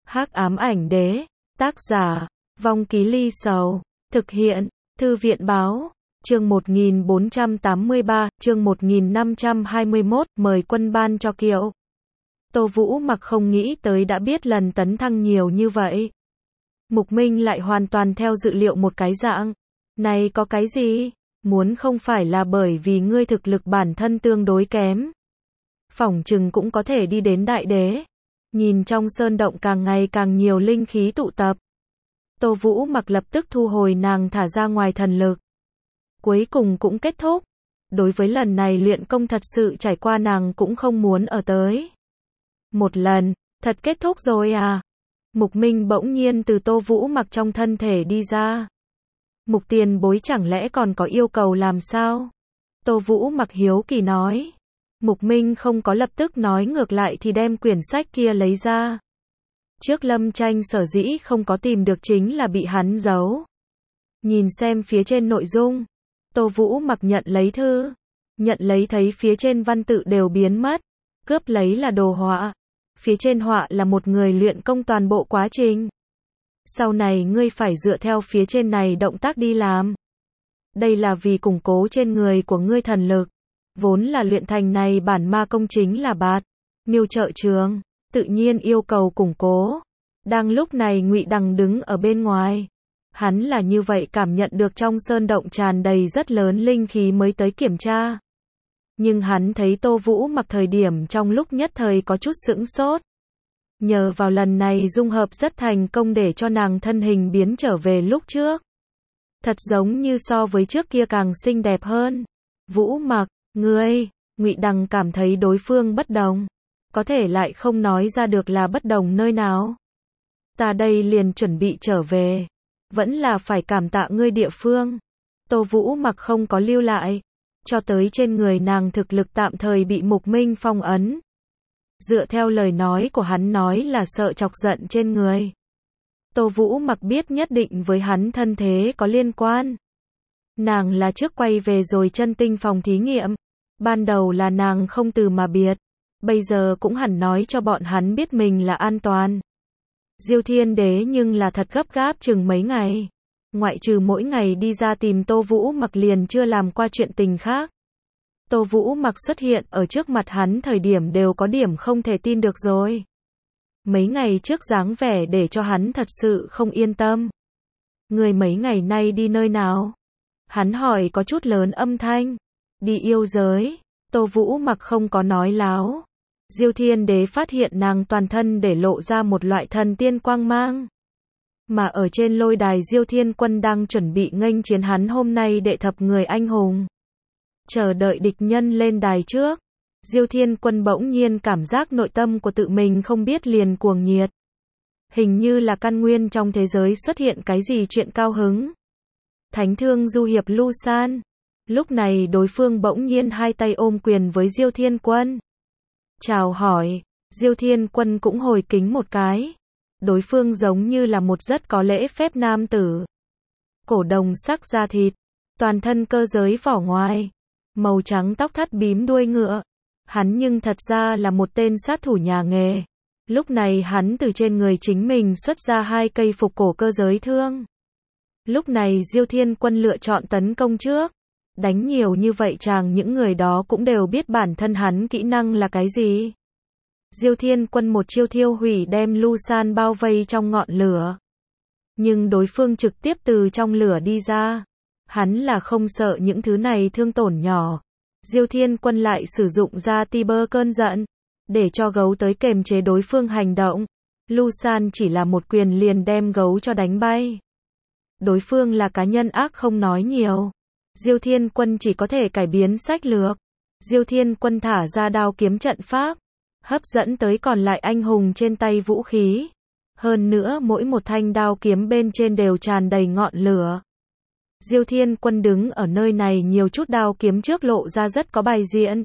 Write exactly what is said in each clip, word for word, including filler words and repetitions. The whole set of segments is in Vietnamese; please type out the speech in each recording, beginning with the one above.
Hắc ám ảnh đế, tác giả, Vong Ký Ly Sầu, thực hiện, Thư viện báo, chương một nghìn bốn trăm tám mươi ba, chương một nghìn năm trăm hai mươi mốt, mời quân ban cho Kiệu. Tô Vũ Mặc không nghĩ tới đã biết lần tấn thăng nhiều như vậy. Mục Minh lại hoàn toàn theo dự liệu một cái dạng. Này có cái gì? Muốn không phải là bởi vì ngươi thực lực bản thân tương đối kém. Phỏng chừng cũng có thể đi đến đại đế. Nhìn trong sơn động càng ngày càng nhiều linh khí tụ tập. Tô Vũ Mặc lập tức thu hồi nàng thả ra ngoài thần lực. Cuối cùng cũng kết thúc. Đối với lần này luyện công thật sự trải qua nàng cũng không muốn ở tới. Một lần, thật kết thúc rồi à? Mục Minh bỗng nhiên từ Tô Vũ Mặc trong thân thể đi ra. Mục tiền bối chẳng lẽ còn có yêu cầu làm sao? Tô Vũ Mặc hiếu kỳ nói. Mục Minh không có lập tức nói, ngược lại thì đem quyển sách kia lấy ra. Trước Lâm Tranh sở dĩ không có tìm được chính là bị hắn giấu. Nhìn xem phía trên nội dung. Tô Vũ Mặc nhận lấy thư. Nhận lấy thấy phía trên văn tự đều biến mất. Cướp lấy là đồ họa. Phía trên họa là một người luyện công toàn bộ quá trình. Sau này ngươi phải dựa theo phía trên này động tác đi làm. Đây là vì củng cố trên người của ngươi thần lực. Vốn là luyện thành này bản ma công chính là bạt, miêu trợ trường, tự nhiên yêu cầu củng cố. Đang lúc này Ngụy Đằng đứng ở bên ngoài. Hắn là như vậy cảm nhận được trong sơn động tràn đầy rất lớn linh khí mới tới kiểm tra. Nhưng hắn thấy Tô Vũ Mặc thời điểm trong lúc nhất thời có chút sững sốt. Nhờ vào lần này dung hợp rất thành công để cho nàng thân hình biến trở về lúc trước. Thật giống như so với trước kia càng xinh đẹp hơn. Vũ Mặc, ngươi, Ngụy Đằng cảm thấy đối phương bất đồng. Có thể lại không nói ra được là bất đồng nơi nào. Ta đây liền chuẩn bị trở về. Vẫn là phải cảm tạ ngươi địa phương. Tô Vũ Mặc không có lưu lại. Cho tới trên người nàng thực lực tạm thời bị Mục Minh phong ấn. Dựa theo lời nói của hắn nói là sợ chọc giận trên người. Tô Vũ Mặc biết nhất định với hắn thân thế có liên quan. Nàng là trước quay về rồi chân tinh phòng thí nghiệm. Ban đầu là nàng không từ mà biệt. Bây giờ cũng hẳn nói cho bọn hắn biết mình là an toàn. Diêu Thiên Đế nhưng là thật gấp gáp chừng mấy ngày. Ngoại trừ mỗi ngày đi ra tìm Tô Vũ Mặc liền chưa làm qua chuyện tình khác. Tô Vũ Mặc xuất hiện ở trước mặt hắn thời điểm đều có điểm không thể tin được rồi. Mấy ngày trước dáng vẻ để cho hắn thật sự không yên tâm. Người mấy ngày nay đi nơi nào? Hắn hỏi có chút lớn âm thanh. Đi yêu giới. Tô Vũ Mặc không có nói láo. Diêu Thiên Đế phát hiện nàng toàn thân để lộ ra một loại thần tiên quang mang. Mà ở trên lôi đài Diêu Thiên Quân đang chuẩn bị nghênh chiến hắn hôm nay đệ thập người anh hùng. Chờ đợi địch nhân lên đài trước. Diêu Thiên Quân bỗng nhiên cảm giác nội tâm của tự mình không biết liền cuồng nhiệt. Hình như là căn nguyên trong thế giới xuất hiện cái gì chuyện cao hứng. Thánh thương du hiệp Lu San. Lúc này đối phương bỗng nhiên hai tay ôm quyền với Diêu Thiên Quân. Chào hỏi. Diêu Thiên Quân cũng hồi kính một cái. Đối phương giống như là một rất có lễ phép nam tử. Cổ đồng sắc da thịt. Toàn thân cơ giới vỏ ngoài. Màu trắng tóc thắt bím đuôi ngựa. Hắn nhưng thật ra là một tên sát thủ nhà nghề. Lúc này hắn từ trên người chính mình xuất ra hai cây phục cổ cơ giới thương. Lúc này Diêu Thiên Quân lựa chọn tấn công trước. Đánh nhiều như vậy chàng những người đó cũng đều biết bản thân hắn kỹ năng là cái gì. Diêu Thiên Quân một chiêu thiêu hủy đem Lu San bao vây trong ngọn lửa. Nhưng đối phương trực tiếp từ trong lửa đi ra. Hắn là không sợ những thứ này thương tổn nhỏ. Diêu Thiên Quân lại sử dụng ra Tiber cơn giận. Để cho gấu tới kềm chế đối phương hành động. Lu San chỉ là một quyền liền đem gấu cho đánh bay. Đối phương là cá nhân ác không nói nhiều. Diêu Thiên Quân chỉ có thể cải biến sách lược. Diêu Thiên Quân thả ra đao kiếm trận pháp. Hấp dẫn tới còn lại anh hùng trên tay vũ khí. Hơn nữa mỗi một thanh đao kiếm bên trên đều tràn đầy ngọn lửa. Diêu Thiên Quân đứng ở nơi này nhiều chút đao kiếm trước lộ ra rất có bài diện.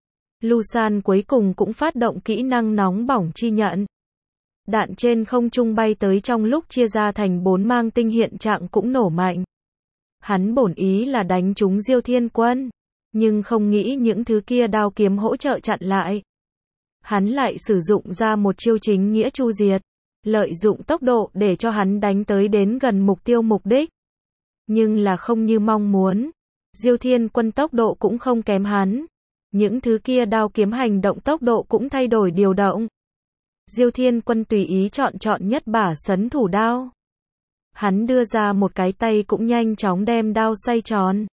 Lu San cuối cùng cũng phát động kỹ năng nóng bỏng chi nhận. Đạn trên không trung bay tới trong lúc chia ra thành bốn mang tinh hiện trạng cũng nổ mạnh. Hắn bổn ý là đánh trúng Diêu Thiên Quân. Nhưng không nghĩ những thứ kia đao kiếm hỗ trợ chặn lại. Hắn lại sử dụng ra một chiêu chính nghĩa chu diệt. lợi dụng tốc độ để cho hắn đánh tới đến gần mục tiêu mục đích. Nhưng là không như mong muốn. Diêu Thiên Quân tốc độ cũng không kém hắn. Những thứ kia đao kiếm hành động tốc độ cũng thay đổi điều động. Diêu Thiên Quân tùy ý chọn chọn nhất bả sấn thủ đao. Hắn đưa ra một cái tay cũng nhanh chóng đem đao xoay tròn.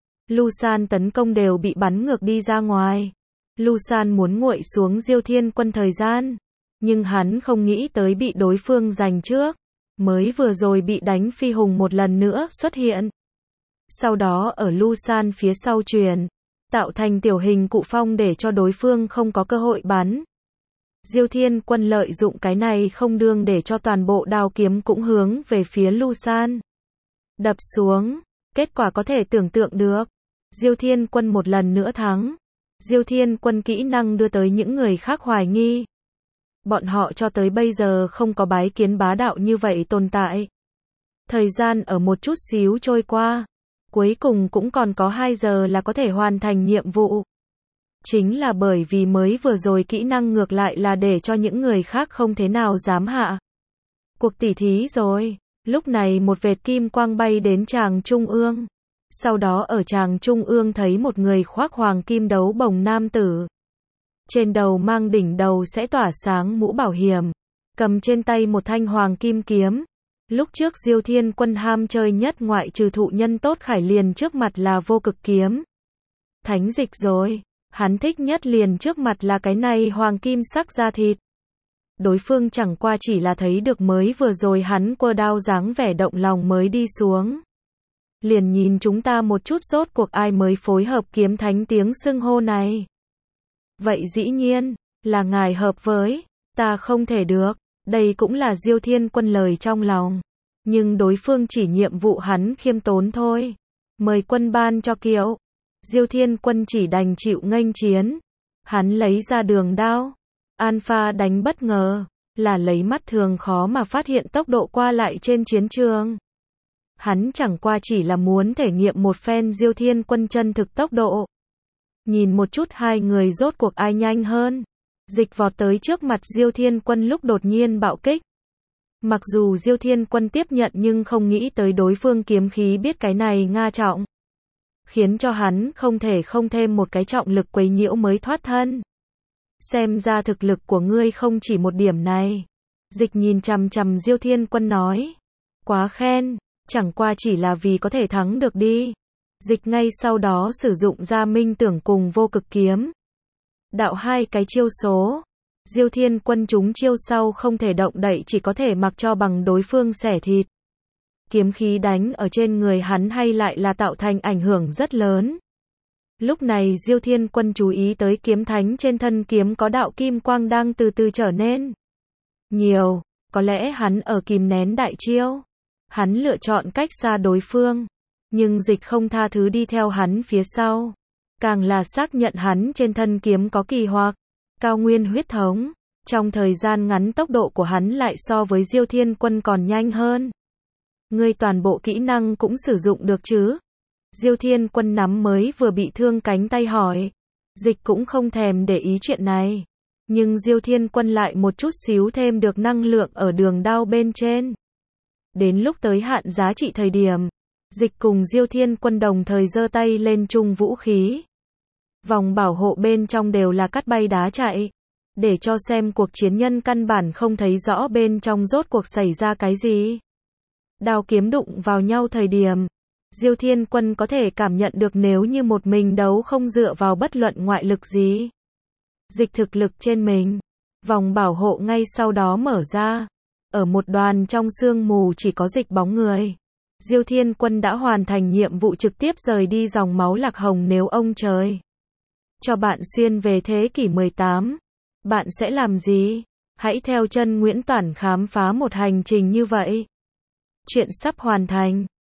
Lu San tấn công đều bị bắn ngược đi ra ngoài. Lu San muốn nguội xuống Diêu Thiên Quân thời gian. Nhưng hắn không nghĩ tới bị đối phương giành trước. Mới vừa rồi bị đánh phi hùng một lần nữa xuất hiện. Sau đó ở Lu San phía sau truyền. Tạo thành tiểu hình cụ phong để cho đối phương không có cơ hội bắn. Diêu Thiên Quân lợi dụng cái này không đương để cho toàn bộ đao kiếm cũng hướng về phía Lu San. Đập xuống. Kết quả có thể tưởng tượng được. Diêu Thiên Quân một lần nữa thắng. Diêu Thiên Quân kỹ năng đưa tới những người khác hoài nghi. Bọn họ cho tới bây giờ không có bái kiến bá đạo như vậy tồn tại. Thời gian ở một chút xíu trôi qua. Cuối cùng cũng còn có hai giờ là có thể hoàn thành nhiệm vụ. Chính là bởi vì mới vừa rồi kỹ năng ngược lại là để cho những người khác không thế nào dám hạ. Cuộc tỉ thí rồi. Lúc này một vệt kim quang bay đến tràng trung ương. Sau đó ở tràng trung ương thấy một người khoác hoàng kim đấu bồng nam tử. Trên đầu mang đỉnh đầu sẽ tỏa sáng mũ bảo hiểm. Cầm trên tay một thanh hoàng kim kiếm. Lúc trước Diêu Thiên Quân ham chơi nhất ngoại trừ thụ nhân tốt khải liền trước mặt là vô cực kiếm. Thánh dịch rồi. Hắn thích nhất liền trước mặt là cái này hoàng kim sắc da thịt. Đối phương chẳng qua chỉ là thấy được mới vừa rồi hắn quơ đao dáng vẻ động lòng mới đi xuống. Liền nhìn chúng ta một chút rốt cuộc ai mới phối hợp kiếm thánh tiếng xưng hô này. Vậy dĩ nhiên, là ngài hợp với, ta không thể được, đây cũng là Diêu Thiên Quân lời trong lòng. Nhưng đối phương chỉ nhiệm vụ hắn khiêm tốn thôi. Mời quân ban cho kiệu. Diêu Thiên Quân chỉ đành chịu nghênh chiến. Hắn lấy ra đường đao. Alpha đánh bất ngờ, là lấy mắt thường khó mà phát hiện tốc độ qua lại trên chiến trường. Hắn chẳng qua chỉ là muốn thể nghiệm một phen Diêu Thiên Quân chân thực tốc độ. Nhìn một chút hai người rốt cuộc ai nhanh hơn. Dịch vọt tới trước mặt Diêu Thiên Quân lúc đột nhiên bạo kích. Mặc dù Diêu Thiên Quân tiếp nhận nhưng không nghĩ tới đối phương kiếm khí biết cái này nga trọng. Khiến cho hắn không thể không thêm một cái trọng lực quấy nhiễu mới thoát thân. Xem ra thực lực của ngươi không chỉ một điểm này. Dịch nhìn chằm chằm Diêu Thiên Quân nói. Quá khen, chẳng qua chỉ là vì có thể thắng được đi. Dịch ngay sau đó sử dụng ra minh tưởng cùng vô cực kiếm. Đạo hai cái chiêu số. Diêu Thiên Quân trúng chiêu sau không thể động đậy chỉ có thể mặc cho bằng đối phương xẻ thịt. Kiếm khí đánh ở trên người hắn hay lại là tạo thành ảnh hưởng rất lớn. Lúc này Diêu Thiên Quân chú ý tới kiếm thánh trên thân kiếm có đạo kim quang đang từ từ trở nên nhiều, có lẽ hắn ở kìm nén đại chiêu. Hắn lựa chọn cách xa đối phương, nhưng dịch không tha thứ đi theo hắn phía sau. Càng là xác nhận hắn trên thân kiếm có kỳ hoặc, cao nguyên huyết thống. Trong thời gian ngắn tốc độ của hắn lại so với Diêu Thiên Quân còn nhanh hơn. Ngươi toàn bộ kỹ năng cũng sử dụng được chứ? Diêu Thiên Quân nắm mới vừa bị thương cánh tay hỏi. Dịch cũng không thèm để ý chuyện này. Nhưng Diêu Thiên Quân lại một chút xíu thêm được năng lượng ở đường đao bên trên. Đến lúc tới hạn giá trị thời điểm, dịch cùng Diêu Thiên Quân đồng thời giơ tay lên chung vũ khí. Vòng bảo hộ bên trong đều là cắt bay đá chạy. Để cho xem cuộc chiến nhân căn bản không thấy rõ bên trong rốt cuộc xảy ra cái gì. Đao kiếm đụng vào nhau thời điểm. Diêu Thiên Quân có thể cảm nhận được nếu như một mình đấu không dựa vào bất luận ngoại lực gì. Dịch thực lực trên mình. Vòng bảo hộ ngay sau đó mở ra. Ở một đoàn trong sương mù chỉ có dịch bóng người. Diêu Thiên Quân đã hoàn thành nhiệm vụ trực tiếp rời đi dòng máu lạc hồng nếu ông trời cho bạn xuyên về thế kỷ mười tám. Bạn sẽ làm gì? Hãy theo chân Nguyễn Toản khám phá một hành trình như vậy. Chuyện sắp hoàn thành.